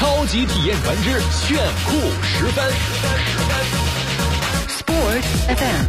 超级体验团之炫酷十分。 Sport FM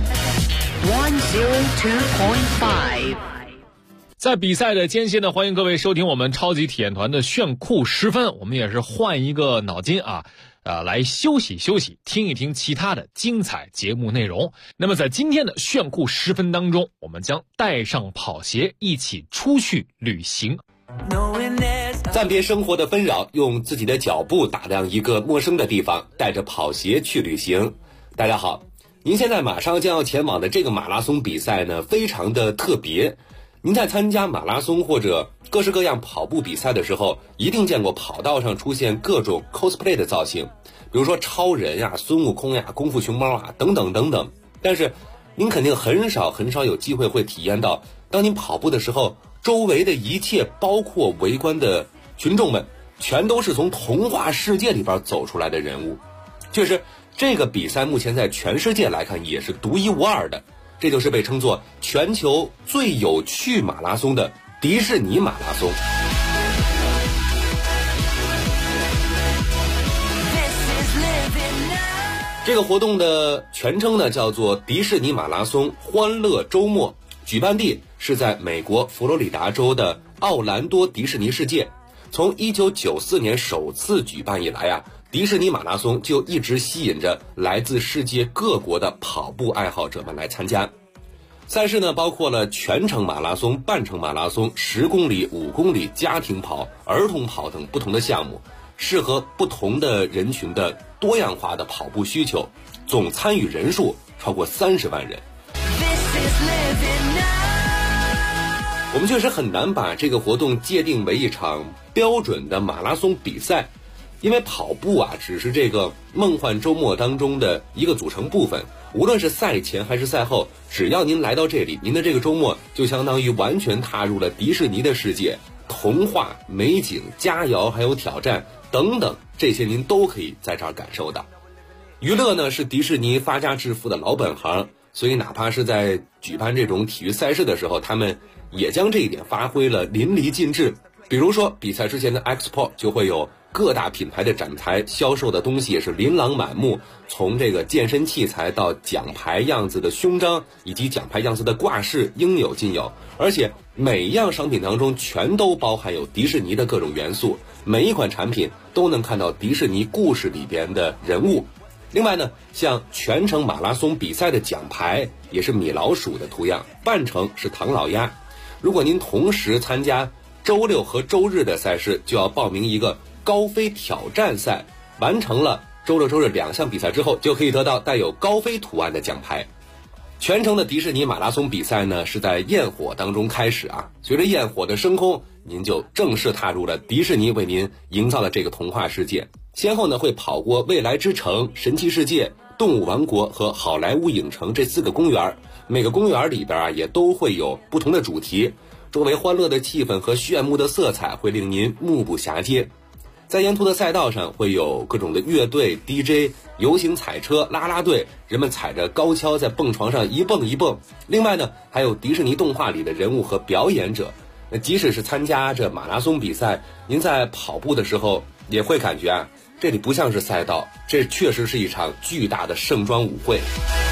102.5。 在比赛的间隙呢，欢迎各位收听我们超级体验团的炫酷十分。我们也是换一个脑筋来休息休息，听一听其他的精彩节目内容。那么在今天的炫酷十分当中，我们将带上跑鞋一起出去旅行。 暂别生活的纷扰，用自己的脚步打量一个陌生的地方，带着跑鞋去旅行。大家好，您现在马上将要前往的这个马拉松比赛呢，非常的特别。您在参加马拉松或者各式各样跑步比赛的时候，一定见过跑道上出现各种 cosplay 的造型，比如说超人呀、孙悟空呀、功夫熊猫啊等等等等。但是您肯定很少有机会会体验到，当您跑步的时候，周围的一切包括围观的群众们全都是从童话世界里边走出来的人物。确实这个比赛目前在全世界来看也是独一无二的，这就是被称作全球最有趣马拉松的迪士尼马拉松。这个活动的全称呢叫做迪士尼马拉松欢乐周末，举办地是在美国佛罗里达州的奥兰多迪士尼世界。从1994年首次举办以来迪士尼马拉松就一直吸引着来自世界各国的跑步爱好者们来参加。赛事呢包括了全程马拉松、半程马拉松、10公里、5公里、家庭跑、儿童跑等不同的项目，适合不同的人群的多样化的跑步需求，总参与人数超过30万人。我们确实很难把这个活动界定为一场标准的马拉松比赛，因为跑步只是这个梦幻周末当中的一个组成部分。无论是赛前还是赛后，只要您来到这里，您的这个周末就相当于完全踏入了迪士尼的世界，童话、美景、佳肴还有挑战等等，这些您都可以在这儿感受到。娱乐呢是迪士尼发家致富的老本行，所以哪怕是在举办这种体育赛事的时候，他们也将这一点发挥了淋漓尽致。比如说比赛之前的 Expo 就会有各大品牌的展台，销售的东西也是琳琅满目，从这个健身器材到奖牌样子的胸章以及奖牌样子的挂饰应有尽有，而且每一样商品当中全都包含有迪士尼的各种元素，每一款产品都能看到迪士尼故事里边的人物。另外呢，像全程马拉松比赛的奖牌也是米老鼠的图样，半程是唐老鸭。如果您同时参加周六和周日的赛事，就要报名一个高飞挑战赛，完成了周六周日2项比赛之后，就可以得到带有高飞图案的奖牌。全程的迪士尼马拉松比赛呢是在焰火当中开始随着焰火的升空，您就正式踏入了迪士尼为您营造的这个童话世界。先后呢会跑过未来之城、神奇世界、动物王国和好莱坞影城这4个公园，每个公园里边也都会有不同的主题，周围欢乐的气氛和炫目的色彩会令您目不暇接。在沿途的赛道上会有各种的乐队、DJ、游行彩车、啦啦队，人们踩着高跷在蹦床上一蹦一蹦。另外呢，还有迪士尼动画里的人物和表演者。即使是参加这马拉松比赛，您在跑步的时候也会感觉这里不像是赛道，这确实是一场巨大的盛装舞会。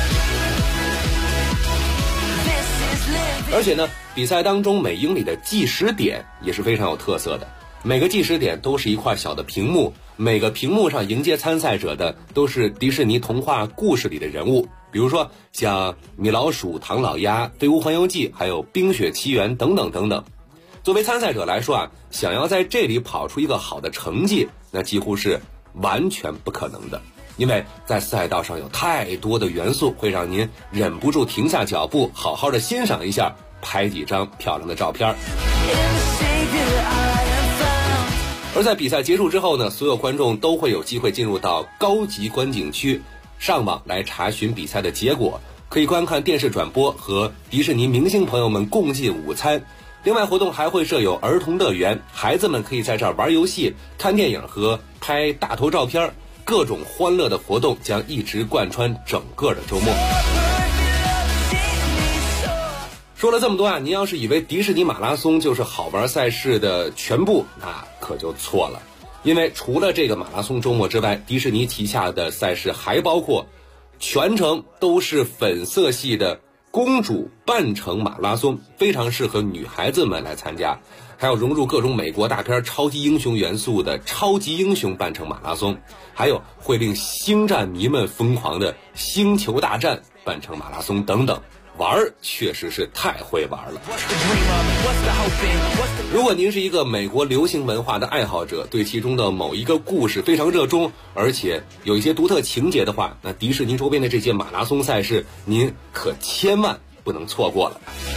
而且呢，比赛当中每英里的计时点也是非常有特色的，每个计时点都是一块小的屏幕，每个屏幕上迎接参赛者的都是迪士尼童话故事里的人物，比如说像米老鼠、唐老鸭、飞屋环游记，还有冰雪奇缘等等等等。作为参赛者来说想要在这里跑出一个好的成绩，那几乎是完全不可能的，因为在赛道上有太多的元素会让您忍不住停下脚步，好好的欣赏一下，拍几张漂亮的照片。而在比赛结束之后呢，所有观众都会有机会进入到高级观景区，上网来查询比赛的结果，可以观看电视转播和迪士尼明星朋友们共进午餐。另外活动还会设有儿童乐园，孩子们可以在这儿玩游戏、看电影和拍大头照片，各种欢乐的活动将一直贯穿整个的周末。说了这么多您要是以为迪士尼马拉松就是好玩赛事的全部，那可就错了。 因为除了这个马拉松周末之外，迪士尼旗下的赛事还包括全程都是粉色系的公主半程马拉松，非常适合女孩子们来参加。还有融入各种美国大片超级英雄元素的超级英雄半程马拉松，还有会令星战迷们疯狂的星球大战半程马拉松等等，玩儿确实是太会玩了。如果您是一个美国流行文化的爱好者，对其中的某一个故事非常热衷，而且有一些独特情节的话，那迪士尼周边的这些马拉松赛事您可千万不能错过了。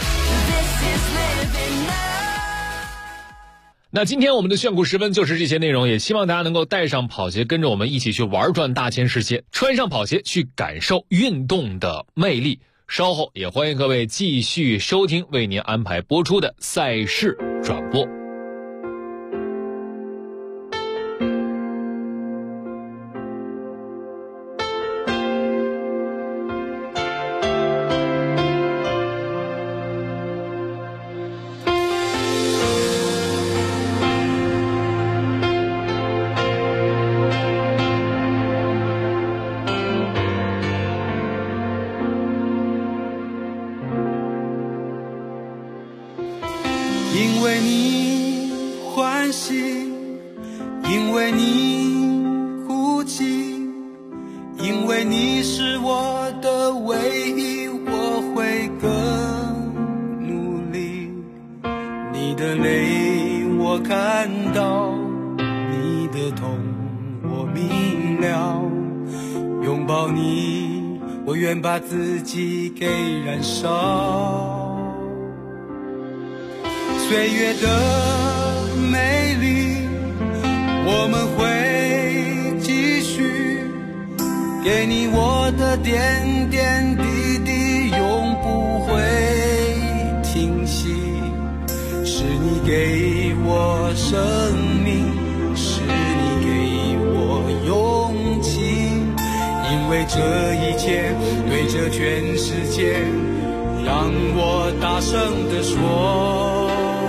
那今天我们的炫酷10分就是这些内容，也希望大家能够带上跑鞋，跟着我们一起去玩转大千世界，穿上跑鞋去感受运动的魅力。稍后也欢迎各位继续收听为您安排播出的赛事转播。 因为你欢喜，因为你哭泣，因为你是我的唯一，我会更努力。你的泪我看到，你的痛我明了，拥抱你，我愿把自己给燃烧。岁月的美丽，我们会继续给你我的点点滴滴，永不会停息。是你给我生命，是你给我勇气，因为这一切对着全世界，让我大声地说。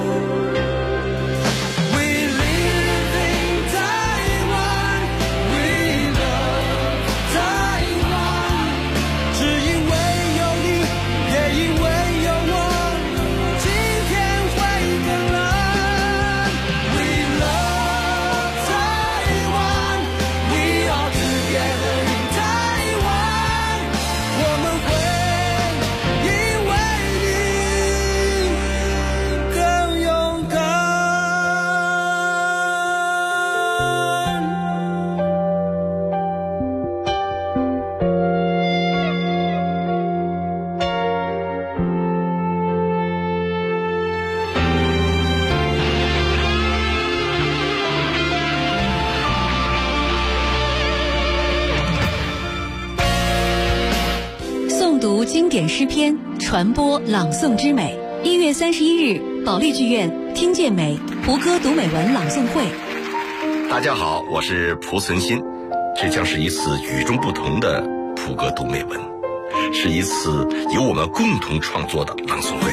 经典诗篇，传播朗诵之美。1月31日，保利剧院听见美胡歌读美文朗诵会。 大家好，我是蒲存昕，这将是一次与众不同的胡歌读美文，是一次由我们共同创作的朗诵会。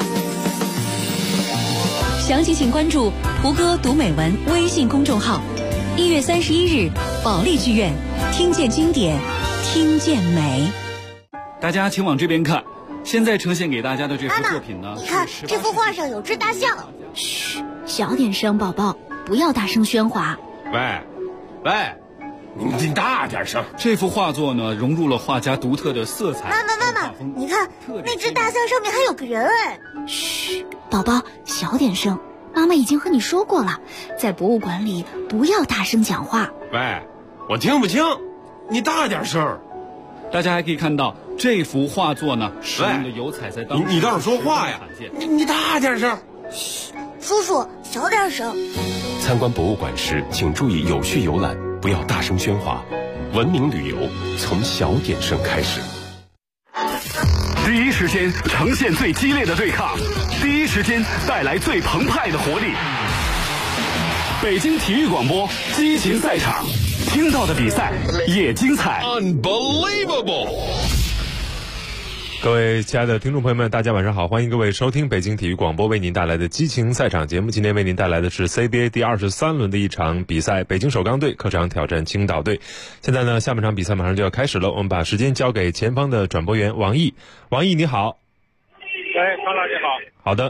详情请关注胡歌读美文微信公众号。1月31日，保利剧院听见经典，听见美。 大家请往这边看，现在呈现给大家的这幅作品呢， 你看这幅画上有只大象。 嘘，小点声，宝宝，不要大声喧哗。 喂，你大点声。 这幅画作呢，融入了画家独特的色彩。 妈妈，你看那只大象上面还有个人哎。 嘘，宝宝，小点声。妈妈已经和你说过了，在博物馆里不要大声讲话。 喂，我听不清，你大点声。 大家还可以看到这幅画作呢，使用的油彩在当中， 你倒是说话呀！你大点声。 嘘，叔叔小点声。 参观博物馆时，请注意有序游览，不要大声喧哗。文明旅游从小点声开始。 第一时间呈现最激烈的对抗，第一时间带来最澎湃的活力。北京体育广播激情赛场，听到的比赛也精彩。 Unbelievable！ 各位亲爱的听众朋友们，大家晚上好，欢迎各位收听北京体育广播为您带来的激情赛场节目。今天为您带来的是 CBA 第23轮的一场比赛，北京首钢队客场挑战青岛队。现在呢，下半场比赛马上就要开始了，我们把时间交给前方的转播员王毅。王毅你好。 喂，康老师好。 好的。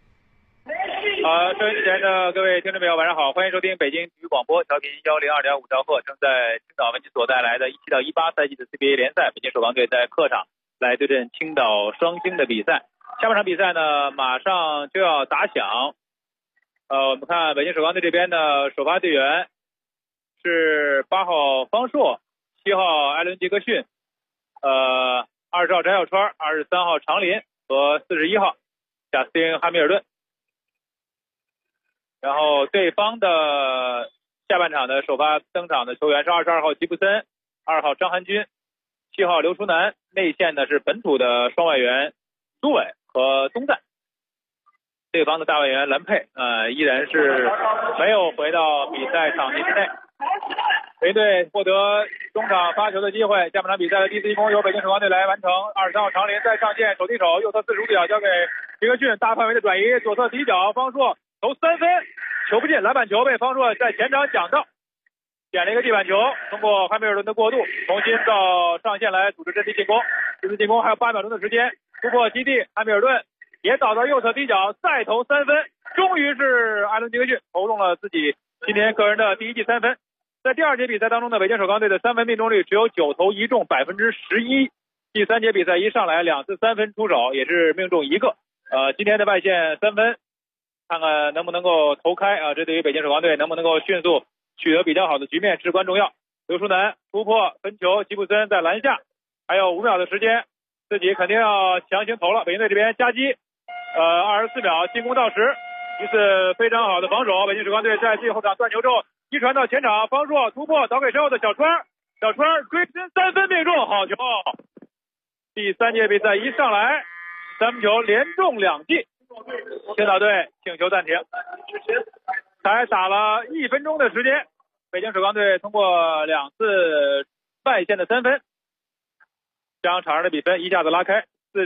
收音机前的各位听众朋友晚上好，欢迎收听北京体育广播调频102.5兆赫，正在青岛为您所带来的17到18赛季的 CBA 联赛，北京首钢队在客场来对阵青岛双星的比赛。下半场比赛呢马上就要打响。我们看北京首钢队这边的首发队员是8号方硕、7号艾伦·杰克逊、20号翟小川、23号常林和41号贾斯汀·哈密尔顿。然后对方的下半场的首发登场的球员是22号吉布森、2号张涵军、7号刘书南，内线呢是本土的双外援苏伟和东赞。对方的大外援兰佩依然是没有回到比赛场地之内。北京队获得中场发球的机会，下半场比赛的第4进攻由北京首钢队来完成。23号常林在上线，手递手，右侧45度角交给杰克逊，大范围的转移，左侧底角方硕投3分，球不进，篮板球被方硕在前场抢到，捡了一个地板球，通过汉密尔顿的过渡，重新到上线来组织阵地进攻。这次进攻还有8秒钟的时间，突破基地，汉密尔顿也倒到右侧底角，再投3分，终于是艾伦·杰克逊投中了自己今天个人的第1记3分。在第2节比赛当中呢，北京首钢队的3分命中率只有9投1中11%。第3节比赛一上来2次3分出手，也是命中1个。今天的外线3分，看看能不能够投开这对于北京首钢队能不能够迅速取得比较好的局面至关重要。刘书南突破分球，吉布森在篮下，还有5秒的时间，自己肯定要强行投了。北京队这边夹击，24秒进攻到时，一次非常好的防守。北京首钢队在最后场断球之后一传到前场，方硕突破倒给身后的小川追身3分命中，好球。第3节比赛一上来3分球连中2记，青岛队请求暂停，才打了1分钟的时间，北京首钢队通过2次外线的3分，将场上的比分一下子拉开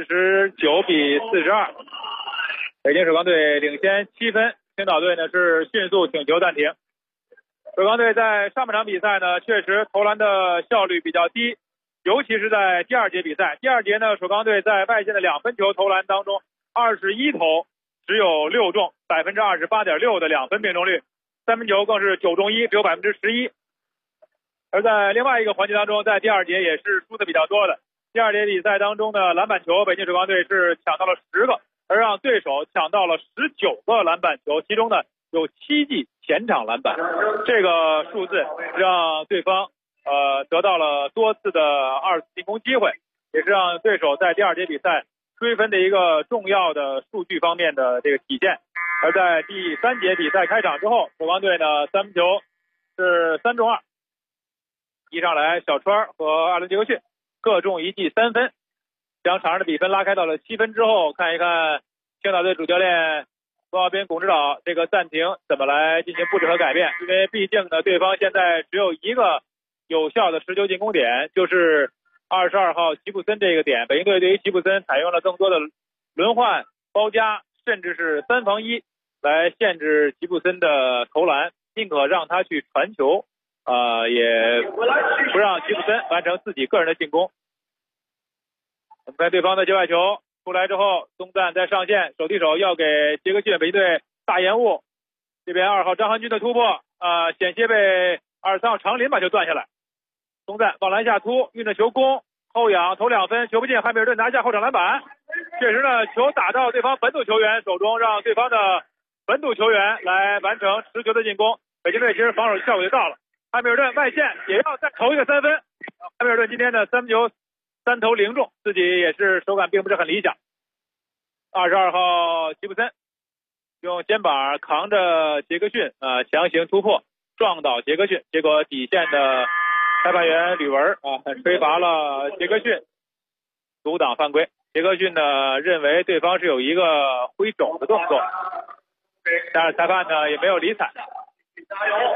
，49比42，北京首钢队领先7分，青岛队呢是迅速请求暂停。首钢队在上半场比赛呢确实投篮的效率比较低，尤其是在第2节比赛。第2节呢，首钢队在外线的2分球投篮当中21投只有6中，28.6%的2分命中率，3分球更是9中1，只有11%。而在另外一个环节当中，在第2节也是输的比较多的。第2节比赛当中的篮板球，北京首钢队是抢到了10个，而让对手抢到了19个篮板球，其中呢有7记前场篮板，这个数字让对方得到了多次的2次进攻机会，也是让对手在第2节比赛追分的一个重要的数据方面的这个体现。而在第3节比赛开场之后，首钢队呢3分球是3中2，一上来小川和艾伦·杰克逊各中1记3分，将场上的比分拉开到了7分之后，看一看青岛队主教练龚浩斌龚指导这个暂停怎么来进行布置和改变，因为毕竟呢对方现在只有一个有效的持球进攻点，就是22号吉布森这个点。北京队对于吉布森采用了更多的轮换、包夹，甚至是3防1来限制吉布森的投篮，宁可让他去传球，也不让吉布森完成自己个人的进攻。我们看对方的界外球出来之后，东赞在上线，手递手要给杰克逊，北京队大延误。这边2号张涵军的突破，险些被23号常林把球断下来。东赞往篮下突，运着球攻，后仰投2分，球不进，汉密尔顿拿下后场篮板。确实呢，球打到对方本土球员手中，让对方的本土球员来完成持球的进攻。北京队其实防守效果就到了，汉密尔顿外线也要再投一个3分。汉密尔顿今天的3分球3投0中，自己也是手感并不是很理想。22号吉布森用肩膀扛着杰克逊，强行突破撞倒杰克逊，结果底线的裁判员吕文吹罚了杰克逊阻挡犯规。杰克逊呢认为对方是有一个挥肘的动作，但是裁判呢也没有理睬。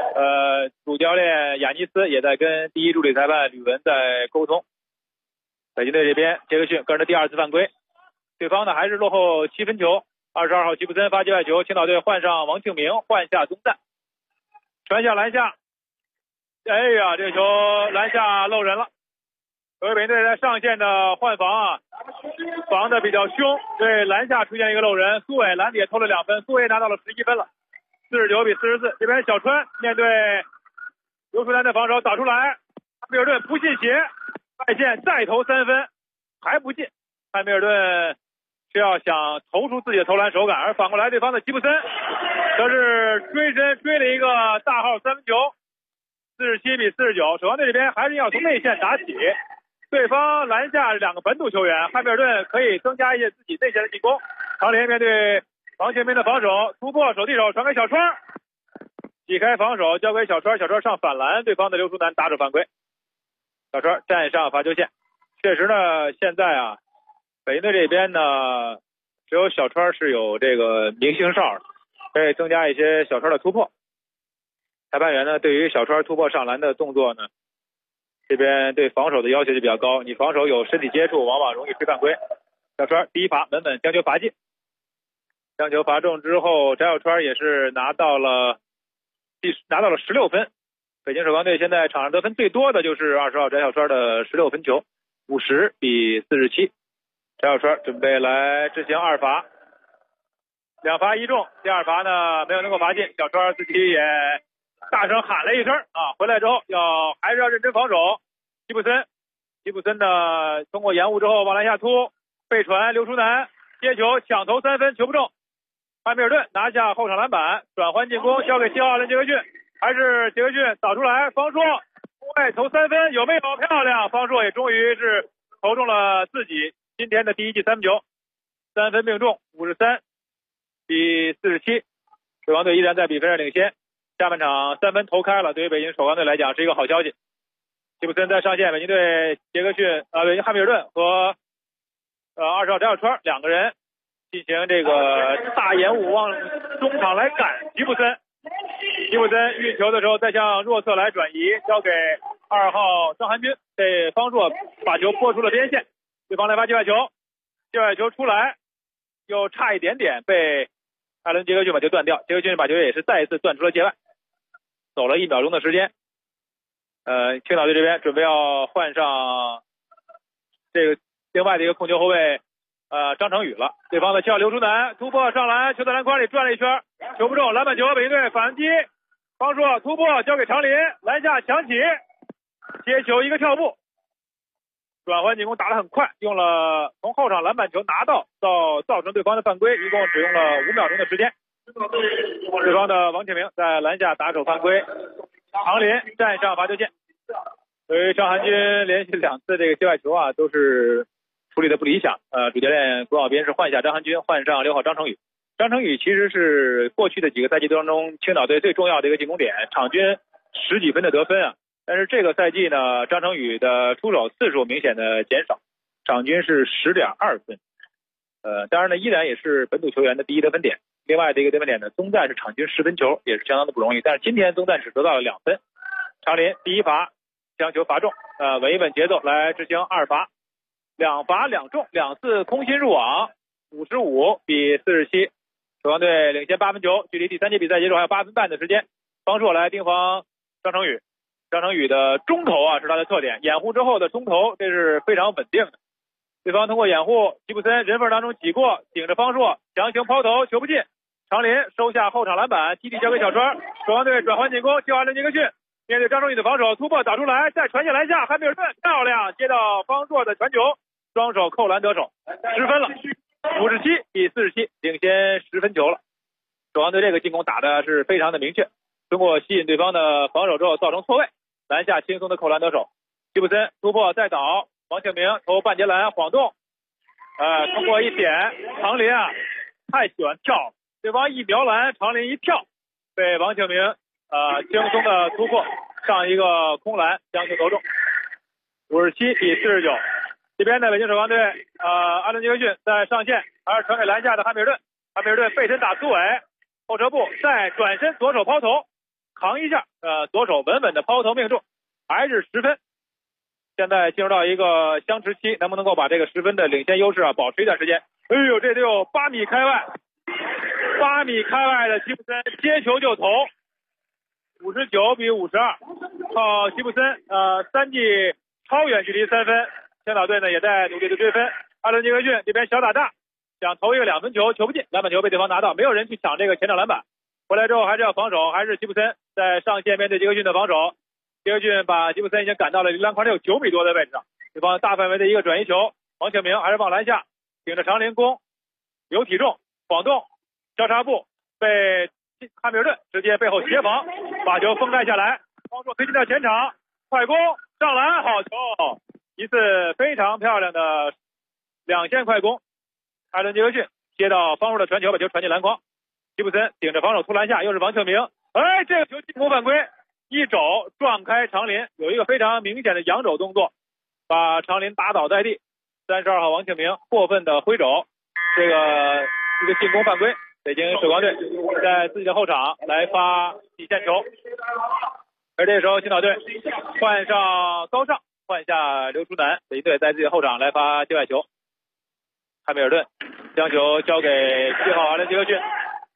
主教练雅尼斯也在跟第1助理裁判吕文在沟通。 北京队这边杰克逊个人的第2次犯规，对方呢还是落后7分球。22号吉布森发界外球，青岛队换上王庆明，换下宗赞，传向篮下。哎呀，这个球篮下漏人了。北京队在上线的换防啊，防的比较凶，对篮下出现一个漏人，苏伟篮底也偷了2分，苏伟拿到了11分了，49比44。这边小川面对刘书南的防守打出来，汉密尔顿不信邪，外线再投3分，还不进。汉密尔顿是要想投出自己的投篮手感，而反过来对方的吉布森则是追身追了一个大号3分球，47比49。守望队这边还是要从内线打起，对方篮下2个本土球员，汉密尔顿可以增加一些自己内线的进攻。长林面对王庆明的防守，突破手递手传给小川，挤开防守交给小川，小川上反篮，对方的刘书南打手犯规，小川站上罚球线。确实呢，现在啊北京队这边呢只有小川是有这个明星哨的，可以增加一些小川的突破。裁判员呢对于小川突破上篮的动作呢，这边对防守的要求就比较高，你防守有身体接触往往容易吹犯规。小川第一罚稳稳将球罚进，将球罚中之后，翟小川也是拿到了16分。北京首钢队现在场上得分最多的就是20号翟小川的16分球，50比47。翟小川准备来执行2罚，2罚1中，第2罚呢没有能够罚进，小川自己也大声喊了一声啊，回来之后还是要认真防守。吉布森呢通过延误之后往篮下突，背传刘书南接球抢投3分球不中，汉密尔顿拿下后场篮板，转换进攻交给7号阿伦杰克逊，还是杰克逊导出来，方硕外投3分有没有？漂亮，方硕也终于是投中了自己今天的第1记3分球，3分命中，53比47。水王队依然在比分上领先，下半场3分投开了，对于北京首钢队来讲是一个好消息。吉布森在上线，北京队杰克逊北京汉密尔顿和20号翟小川2个人进行这个大延误往中场来赶吉布森运球的时候再向弱侧来转移，交给2号张涵军，被方硕把球拨出了边线，对方来发界外球出来，又差一点点被艾伦杰克逊把球断掉，杰克逊把球也是再一次断出了界外，走了1秒钟的时间。青岛队这边准备要换上这个另外的一个控球后卫张成宇了，对方的7号刘书南突破上篮，球在篮筐里转了一圈，球不中，篮板球，北京队反击，方硕突破交给长林，篮下抢起，接球一个跳步，转换进攻打得很快，用了从后场篮板球拿到造成对方的犯规，一共只用了5秒钟的时间。对方的王庆明在篮下打手犯规，长林站上罚球线。由于张涵军连续2次这个界外球啊都是处理的不理想，主教练郭晓斌是换下张涵军，换上6号张成宇。张成宇其实是过去的几个赛季当中青岛队最重要的一个进攻点，场均10几分的得分啊。但是这个赛季呢，张成宇的出手次数明显的减少，场均是10.2分。当然呢，依然也是本土球员的第1得分点。另外的一个得分点呢，宗赞是场均10分球，也是相当的不容易。但是今天宗赞只得到了2分。长林第1罚将球罚中，稳一稳节奏来执行2罚，2罚2中，2次空心入网，55比47。首钢队领先8分球，距离第3节比赛结束还有8分半的时间。方硕来盯防张成宇。张成宇的中投啊是他的特点，掩护之后的中投这是非常稳定的。对方通过掩护，吉布森人缝当中挤过，顶着方硕强行抛投，球不进。长林收下后场篮板，基地交给小川。首钢队转换进攻，7号阿伦杰克逊面对张成宇的防守，突破打出来，再传进篮下，汉密尔顿漂亮接到方硕的传球，双手扣篮得手，10分了，57比47，领先10分球了。首钢队这个进攻打的是非常的明确，通过吸引对方的防守之后造成错位，篮下轻松的扣篮得手。吉布森突破再倒，王庆明投半截篮晃动，通过一点，长林啊太喜欢跳，对方一瞄篮，长林一跳，被王庆明轻松的突破上一个空篮将球投中，57比49。这边的北京首钢队阿伦杰克逊在上线，还是传给篮下的汉密尔顿，汉密尔顿背身打苏伟，后撤步再转身左手抛投，扛一下，左手稳稳的抛投命中，还是10分。 现在进入到一个相持期，能不能够把这个10分的领先优势保持一段时间？哎呦，这得有8米开外，8米开外的吉布森接球就投，59比52，靠吉布森3记超远距离3分。青岛队呢也在努力的追分。阿伦杰克逊这边小打大，想投一个2分球，球不进，篮板球被对方拿到，没有人去抢这个前场篮板。回来之后还是要防守，还是吉布森在上线面对杰克逊的防守。杰克逊把吉布森已经赶到了离篮筐有9米多的位置上，对方大范围的一个转移球，王庆明还是往篮下顶着长林攻，有体重晃动交叉步，被汉密尔顿直接背后协防，把球封盖下来。方硕推进到前场，快攻上篮，好球！一次非常漂亮的2线快攻。艾伦杰克逊接到方硕的传球，把球传进篮筐。吉布森顶着防守突篮下，又是王庆明，哎，这个球进攻犯规，一肘撞开长林，有一个非常明显的扬肘动作，把长林打倒在地。32号王庆明过分的挥肘，这个一个进攻犯规。北京首钢队在自己的后场来发底线球，而这个时候青岛队换上高尚，换下刘书南，北京队在自己的后场来发界外球。汉密尔顿将球交给7号阿伦杰克逊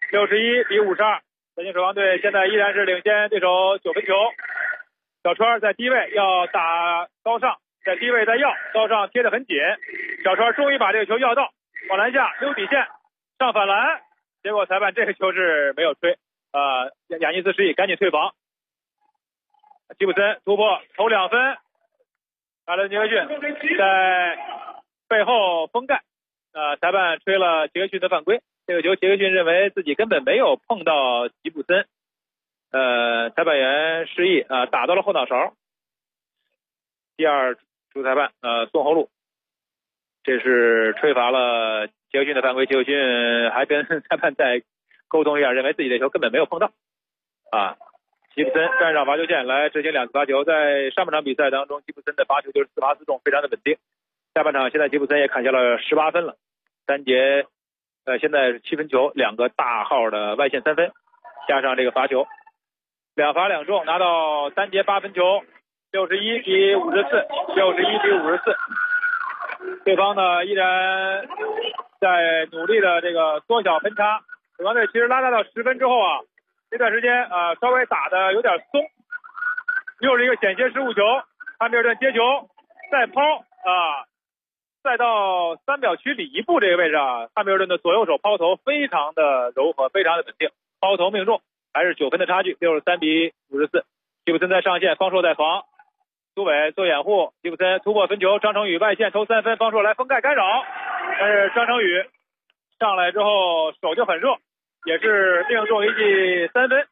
，61比52。北京首钢队现在依然是领先对手9分球。小川在低位要打高尚，在低位在要，高尚贴得很紧，小川终于把这个球要到，往篮下溜底线上反篮，结果裁判这个球是没有吹，雅尼斯示意赶紧退防。吉布森突破投2分，阿伦杰克逊在背后封盖，裁判吹了杰克逊的犯规。这个球杰克逊认为自己根本没有碰到吉布森，裁判员示意打到了后脑勺。第二主裁判宋侯路，这是吹罚了杰克逊的犯规。杰克逊还跟裁判在沟通一下，认为自己的球根本没有碰到。吉布森站上罚球线来执行2次罚球。在上半场比赛当中，吉布森的罚球就是4罚4中，非常的稳定。下半场现在吉布森也砍下了18分了，3节现在是7分球，2个大号的外线3分，加上这个罚球，2罚2中，拿到3节8分球，61比54，61比54。对方呢依然在努力的这个缩小分差。首钢队其实拉大到10分之后这段时间稍微打的有点松，又是一个险些失误球，汉密尔顿接球再抛再到3秒区里一步这个位置汉密尔顿的左右手抛投非常的柔和，非常的稳定，抛投命中，还是9分的差距，63比54。吉布森在上线，方硕在防，苏伟做掩护，吉布森突破分球，张成宇外线投3分，方硕来封盖干扰，但是张成宇上来之后手就很热，也是命中一记3分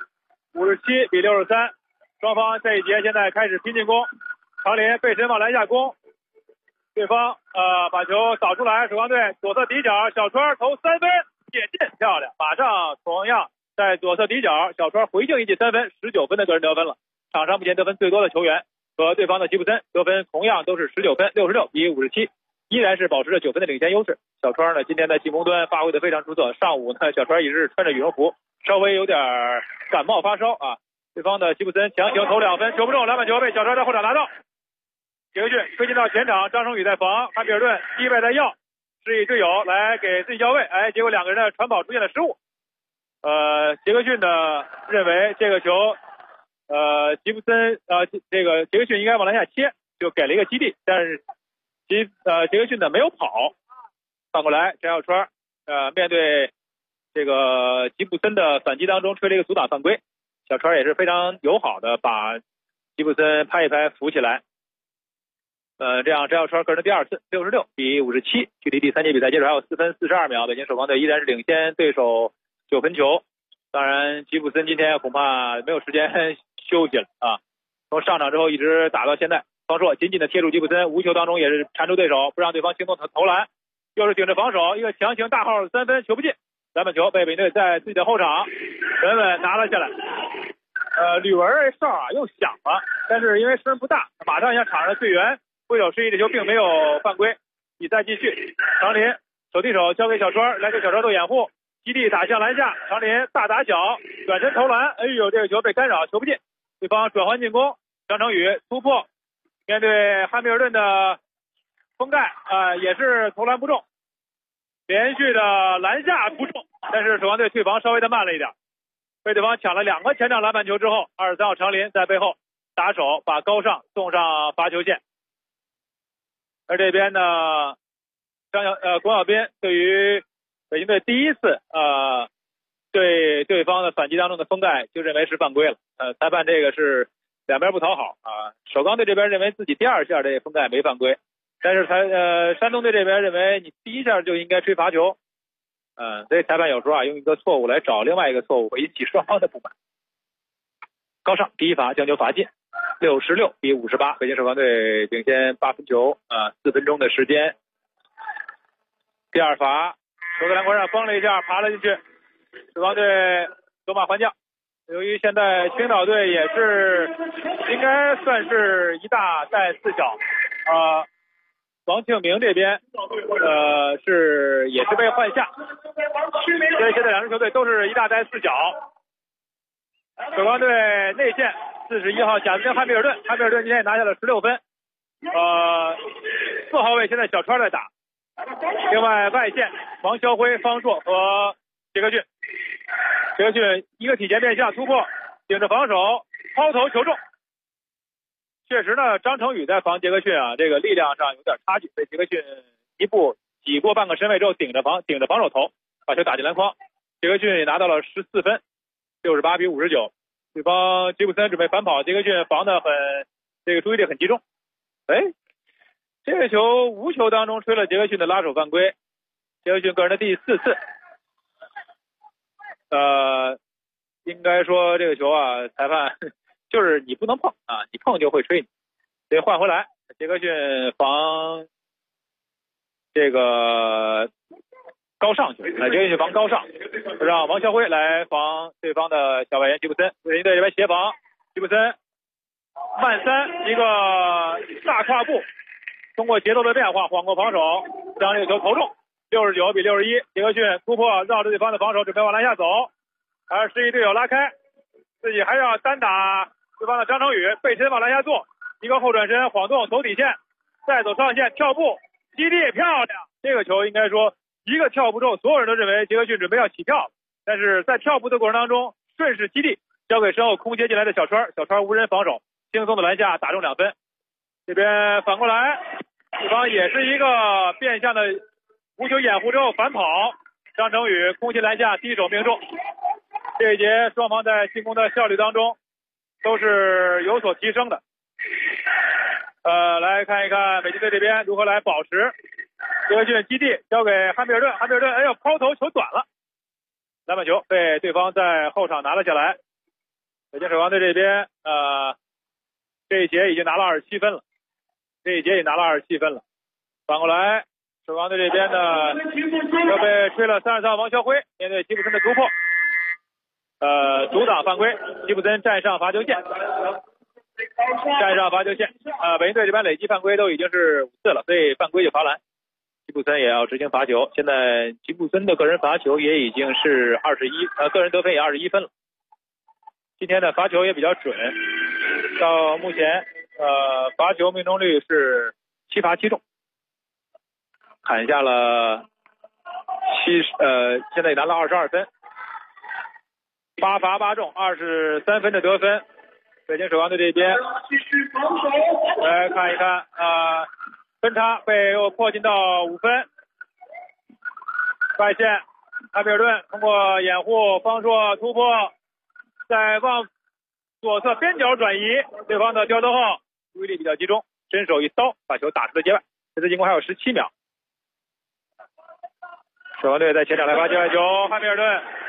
，57比63。双方这一节现在开始拼进攻，长林背身往篮下攻，对方把球扫出来，首钢队左侧底角小川投3分也进，漂亮，马上同样在左侧底角小川回敬一记3分，19分的个人得分了，场上目前得分最多的球员，和对方的吉布森得分同样都是19分，66比57，依然是保持着9分的领先优势。小川呢今天在进攻端发挥的非常出色，上午呢小川也是穿着羽绒服，稍微有点感冒发烧对方的吉布森强行投2分，球不中，篮板球被小川在后场拿到。杰克逊推进到前场，张成宇在防，汉密尔顿低位在要，示意队友来给自己要位，结果2个人的传跑出现了失误。杰克逊呢认为这个球吉布森这个杰克逊应该往篮下切，就给了一个基地，但是杰克逊呢没有跑，反过来陈小川面对这个吉布森的反击当中吹了一个阻挡犯规，小川也是非常友好的把吉布森拍一拍扶起来。这样陈小川个人的第2次66比57，距离第3节比赛结束还有4分42秒，北京首钢队依然是领先对手9分球。当然吉布森今天恐怕没有时间休息了从上场之后一直打到现在。方硕紧紧的贴住吉布森，无球当中也是缠住对手，不让对方轻松投篮，又是顶着防守，一个强行大号3分球不进，篮板球被北京队在自己的后场稳稳拿了下来。吕文这哨又响了，但是因为声不大，马上向场上的队员挥手示意，这球并没有犯规，比赛继续。长林手递手交给小川，来给小川做掩护，基地打向篮下，长林大打小转身投篮，哎呦，这个球被干扰，球不进，对方转换进攻，张成宇突破面对汉密尔顿的封盖也是投篮不中，连续的篮下不中，但是守望队退防稍微的慢了一点，被对方抢了2个前场篮板球之后，23号长林在背后打手把高尚送上罚球线。而这边呢，龚晓斌对于北京队第一次对对方的反击当中的封盖就认为是犯规了。裁判这个是两边不讨好啊。首钢队这边认为自己第2下这个封盖没犯规，但是山东队这边认为你第1下就应该吹罚球。所以裁判有时候用一个错误来找另外一个错误，会引起双方的不满。高尚第1罚将球罚进，66-58，北京首钢队领先8分球，4分钟的时间。第2罚，手在篮筐上崩了一下，爬了进去，首钢队走马换将。由于现在青岛队也是应该算是一大带4小，王庆明这边也是被换下，所以现在2支球队都是一大带4小。首钢队内线41号贾斯汀汉密尔顿今天也拿下了16分，4号位现在小川在打，另外外线王肖辉、方硕和杰克逊一个体前变向突破，顶着防守抛投球中。确实呢，张成宇在防杰克逊这个力量上有点差距，被杰克逊一步挤过半个身位之后顶着防守投，把球打进篮筐。杰克逊拿到了14分，68-59。对方吉普森准备反跑，杰克逊防得很，这个注意力很集中。这个球无球当中吹了杰克逊的拉手犯规，杰克逊个人的第4次。应该说这个球裁判就是你不能碰你碰就会吹你，所以换回来，杰克逊防这个高尚球，杰克逊防高尚，让王肖辉来防对方的小外援吉普森，对这边协防，吉普森慢3一个大跨步，通过节奏的变化晃过防守，将这个球投中，69-61，杰克逊突破绕着对方的防守，准备往篮下走，而示意队友拉开，自己还要单打对方的张成宇，背身往篮下做，一个后转身晃动走底线，再走上线跳步击地，漂亮。这个球应该说一个跳步之后，所有人都认为杰克逊准备要起跳，但是在跳步的过程当中顺势击地，交给身后空接进来的小川无人防守，轻松的篮下打中2分。这边反过来，对方也是一个变相的无球掩护之后反跑，张成宇空接篮下低手命中。这一节双方在进攻的效率当中都是有所提升的。来看一看北京队这边如何来保持。杰克逊基地交给汉密尔顿，抛投球短了，篮板球被对方在后场拿了下来。北京首钢队这边这一节已经拿了27分了，反过来首钢队这边呢又被吹了33号王肖辉，面对吉普森的突破，阻挡犯规，吉普森站上罚球线。北京队这边累计犯规都已经是5次了，所以犯规就罚篮。吉普森也要执行罚球，现在吉普森的个人罚球也已经是21，个人得分也21分了。今天的罚球也比较准，到目前罚球命中率是7罚7中，砍下了现在也拿了22分，8罚8中，23分的得分。北京首钢队这边来看一看分差被又扩进到5分。外线汉密尔顿通过掩护方硕突破，再往左侧边角转移，对方的掉头后注意力比较集中，伸手一刀把球打出了界外。这次进攻还有17秒。首钢队在前场来发界外球，汉密尔顿